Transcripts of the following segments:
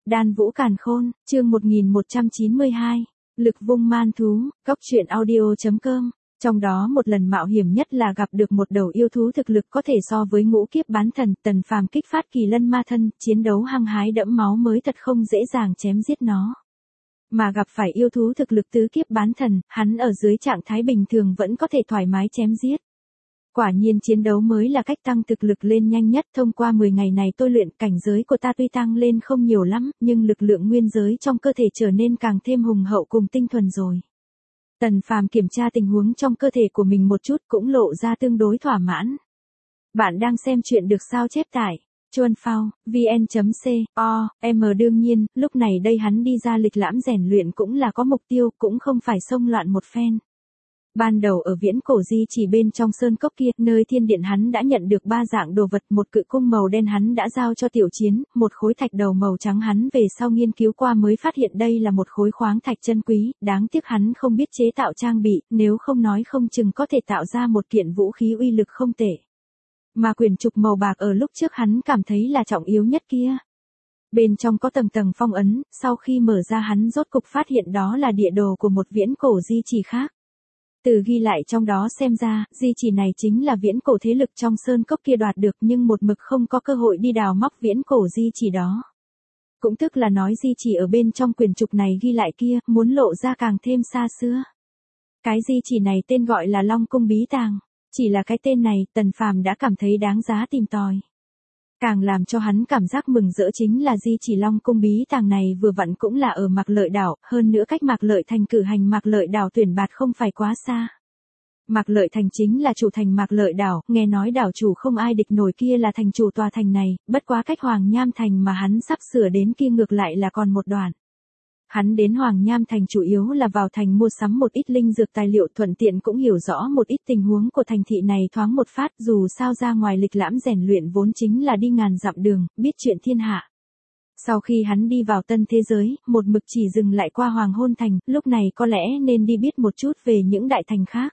Đan Vũ Càn Khôn, chương 1192, Lực Vung Man Thú, Cóc truyện audio.com. Trong đó một lần mạo hiểm nhất là gặp được một đầu yêu thú thực lực có thể so với ngũ kiếp bán thần, Tần Phàm kích phát kỳ lân ma thân, chiến đấu hăng hái đẫm máu mới thật không dễ dàng chém giết nó. Mà gặp phải yêu thú thực lực tứ kiếp bán thần, hắn ở dưới trạng thái bình thường vẫn có thể thoải mái chém giết. Quả nhiên chiến đấu mới là cách tăng thực lực lên nhanh nhất. Thông qua 10 ngày này tôi luyện, cảnh giới của ta tuy tăng lên không nhiều lắm, nhưng lực lượng nguyên giới trong cơ thể trở nên càng thêm hùng hậu cùng tinh thuần rồi. Tần Phàm kiểm tra tình huống trong cơ thể của mình một chút cũng lộ ra tương đối thỏa mãn. Bạn đang xem chuyện được sao chép tải Chuan Phao, vn.com. Đương nhiên, lúc này đây hắn đi ra lịch lãm rèn luyện cũng là có mục tiêu, cũng không phải xông loạn một phen. Ban đầu ở viễn cổ di chỉ bên trong sơn cốc kia, nơi thiên điện hắn đã nhận được 3 dạng đồ vật, một cự cung màu đen hắn đã giao cho Tiểu Chiến, một khối thạch đầu màu trắng hắn về sau nghiên cứu qua mới phát hiện đây là một khối khoáng thạch chân quý, đáng tiếc hắn không biết chế tạo trang bị, nếu không nói không chừng có thể tạo ra một kiện vũ khí uy lực không tệ. Mà quyển trục màu bạc ở lúc trước hắn cảm thấy là trọng yếu nhất kia. Bên trong có tầng tầng phong ấn, sau khi mở ra hắn rốt cục phát hiện đó là địa đồ của một viễn cổ di chỉ khác. Từ ghi lại trong đó xem ra, di chỉ này chính là viễn cổ thế lực trong sơn cốc kia đoạt được nhưng một mực không có cơ hội đi đào móc viễn cổ di chỉ đó. Cũng tức là nói di chỉ ở bên trong quyển trục này ghi lại kia, muốn lộ ra càng thêm xa xưa. Cái di chỉ này tên gọi là Long Cung Bí Tàng. Chỉ là cái tên này, Tần Phàm đã cảm thấy đáng giá tìm tòi. Càng làm cho hắn cảm giác mừng rỡ chính là di chỉ Long Cung Bí Tàng này vừa vặn cũng là ở Mạc Lợi đảo, hơn nữa cách Mạc Lợi thành cử hành Mạc Lợi đảo tuyển bạt không phải quá xa. Mạc Lợi thành chính là chủ thành Mạc Lợi đảo, nghe nói đảo chủ không ai địch nổi kia là thành chủ tòa thành này, bất quá cách Hoàng Nham thành mà hắn sắp sửa đến kia ngược lại là còn một đoạn. Hắn đến Hoàng Nham thành chủ yếu là vào thành mua sắm một ít linh dược tài liệu, thuận tiện cũng hiểu rõ một ít tình huống của thành thị này thoáng một phát, dù sao ra ngoài lịch lãm rèn luyện vốn chính là đi ngàn dặm đường, biết chuyện thiên hạ. Sau khi hắn đi vào tân thế giới, một mực chỉ dừng lại qua Hoàng Hôn thành, lúc này có lẽ nên đi biết một chút về những đại thành khác.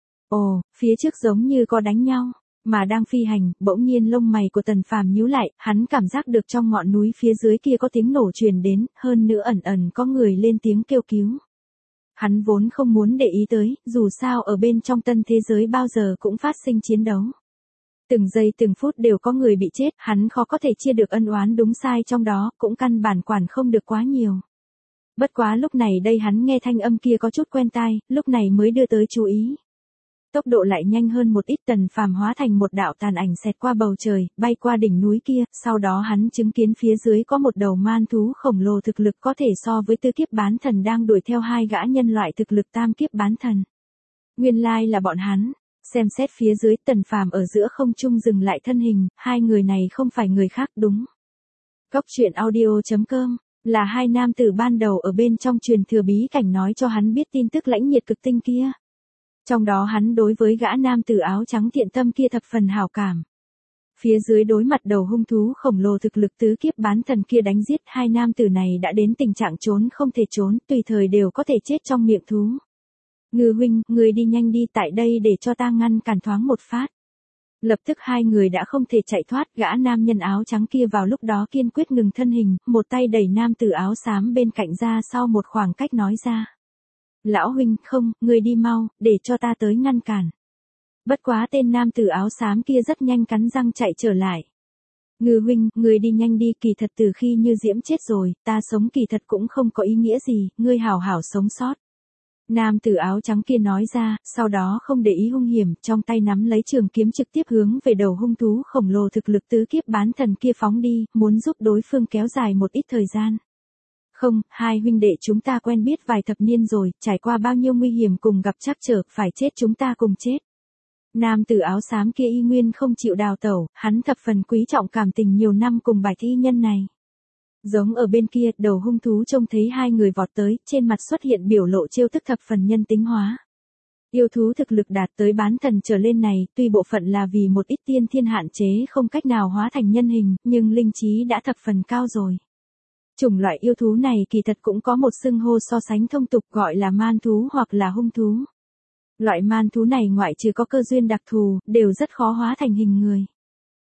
Ồ, phía trước giống như có đánh nhau. Mà đang phi hành, bỗng nhiên lông mày của Tần Phàm nhíu lại, hắn cảm giác được trong ngọn núi phía dưới kia có tiếng nổ truyền đến, hơn nữa ẩn ẩn có người lên tiếng kêu cứu. Hắn vốn không muốn để ý tới, dù sao ở bên trong tân thế giới bao giờ cũng phát sinh chiến đấu. Từng giây từng phút đều có người bị chết, hắn khó có thể chia được ân oán đúng sai trong đó, cũng căn bản quản không được quá nhiều. Bất quá lúc này đây hắn nghe thanh âm kia có chút quen tai, lúc này mới đưa tới chú ý. Tốc độ lại nhanh hơn một ít, Tần Phàm hóa thành một đạo tàn ảnh xẹt qua bầu trời, bay qua đỉnh núi kia, sau đó hắn chứng kiến phía dưới có một đầu man thú khổng lồ thực lực có thể so với tứ kiếp bán thần đang đuổi theo hai gã nhân loại thực lực tam kiếp bán thần. Nguyên lai là bọn hắn. Xem xét phía dưới, Tần Phàm ở giữa không trung dừng lại thân hình, hai người này không phải người khác đúng. Cóc truyện audio.com, là hai nam tử ban đầu ở bên trong truyền thừa bí cảnh nói cho hắn biết tin tức lãnh nhiệt cực tinh kia. Trong đó hắn đối với gã nam tử áo trắng thiện tâm kia thập phần hảo cảm. Phía dưới đối mặt đầu hung thú khổng lồ thực lực tứ kiếp bán thần kia đánh giết, hai nam tử này đã đến tình trạng trốn không thể trốn, tùy thời đều có thể chết trong miệng thú. Ngư huynh, người đi nhanh đi tại đây để cho ta ngăn cản thoáng một phát. Lập tức hai người đã không thể chạy thoát, gã nam nhân áo trắng kia vào lúc đó kiên quyết ngừng thân hình, một tay đẩy nam tử áo xám bên cạnh ra sau một khoảng cách nói ra. Lão huynh, không, người đi mau, để cho ta tới ngăn cản. Bất quá tên nam tử áo xám kia rất nhanh cắn răng chạy trở lại. Ngư huynh, người đi nhanh đi, kỳ thật từ khi Như Diễm chết rồi, ta sống kỳ thật cũng không có ý nghĩa gì, ngươi hảo hảo sống sót. Nam tử áo trắng kia nói ra, sau đó không để ý hung hiểm, trong tay nắm lấy trường kiếm trực tiếp hướng về đầu hung thú khổng lồ thực lực tứ kiếp bán thần kia phóng đi, muốn giúp đối phương kéo dài một ít thời gian. Không, hai huynh đệ chúng ta quen biết vài thập niên rồi, trải qua bao nhiêu nguy hiểm cùng gặp trắc trở, phải chết chúng ta cùng chết. Nam tử áo xám kia y nguyên không chịu đào tẩu, hắn thập phần quý trọng cảm tình nhiều năm cùng bài thi nhân này. Giống ở bên kia, đầu hung thú trông thấy hai người vọt tới, trên mặt xuất hiện biểu lộ trêu tức thập phần nhân tính hóa. Yêu thú thực lực đạt tới bán thần trở lên này, tuy bộ phận là vì một ít tiên thiên hạn chế không cách nào hóa thành nhân hình, nhưng linh trí đã thập phần cao rồi. Chủng loại yêu thú này kỳ thật cũng có một xưng hô so sánh thông tục gọi là man thú hoặc là hung thú. Loại man thú này ngoại trừ có cơ duyên đặc thù, đều rất khó hóa thành hình người.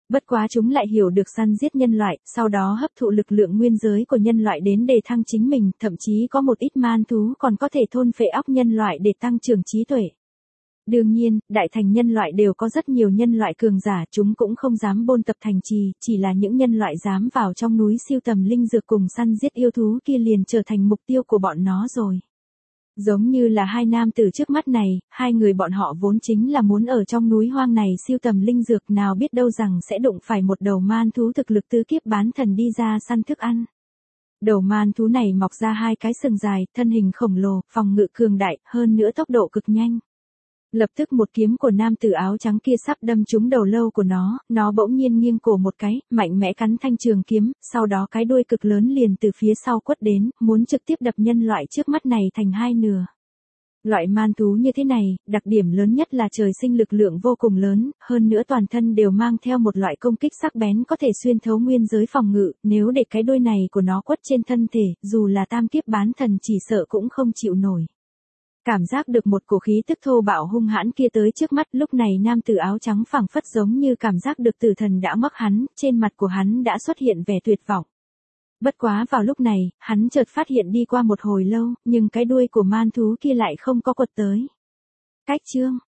Bất quá chúng lại hiểu được săn giết nhân loại, sau đó hấp thụ lực lượng nguyên giới của nhân loại đến đề thăng chính mình, thậm chí có một ít man thú còn có thể thôn phệ óc nhân loại để tăng trưởng trí tuệ. Đương nhiên, đại thành nhân loại đều có rất nhiều nhân loại cường giả, chúng cũng không dám bôn tập thành trì, chỉ là những nhân loại dám vào trong núi siêu tầm linh dược cùng săn giết yêu thú kia liền trở thành mục tiêu của bọn nó rồi. Giống như là hai nam tử trước mắt này, hai người bọn họ vốn chính là muốn ở trong núi hoang này siêu tầm linh dược, nào biết đâu rằng sẽ đụng phải một đầu man thú thực lực tứ kiếp bán thần đi ra săn thức ăn. Đầu man thú này mọc ra hai cái sừng dài, thân hình khổng lồ, phòng ngự cường đại, hơn nữa tốc độ cực nhanh. Lập tức một kiếm của nam tử áo trắng kia sắp đâm trúng đầu lâu của nó bỗng nhiên nghiêng cổ một cái, mạnh mẽ cắn thanh trường kiếm, sau đó cái đuôi cực lớn liền từ phía sau quất đến, muốn trực tiếp đập nhân loại trước mắt này thành hai nửa. Loại man thú như thế này, đặc điểm lớn nhất là trời sinh lực lượng vô cùng lớn, hơn nữa toàn thân đều mang theo một loại công kích sắc bén có thể xuyên thấu nguyên giới phòng ngự, nếu để cái đuôi này của nó quất trên thân thể, dù là tam kiếp bán thần chỉ sợ cũng không chịu nổi. Cảm giác được một cổ khí tức thô bạo hung hãn kia tới trước mắt, lúc này nam tử áo trắng phảng phất giống như cảm giác được tử thần đã mắc hắn, trên mặt của hắn đã xuất hiện vẻ tuyệt vọng. Bất quá vào lúc này, hắn chợt phát hiện đi qua một hồi lâu, nhưng cái đuôi của man thú kia lại không có quật tới. Cách chương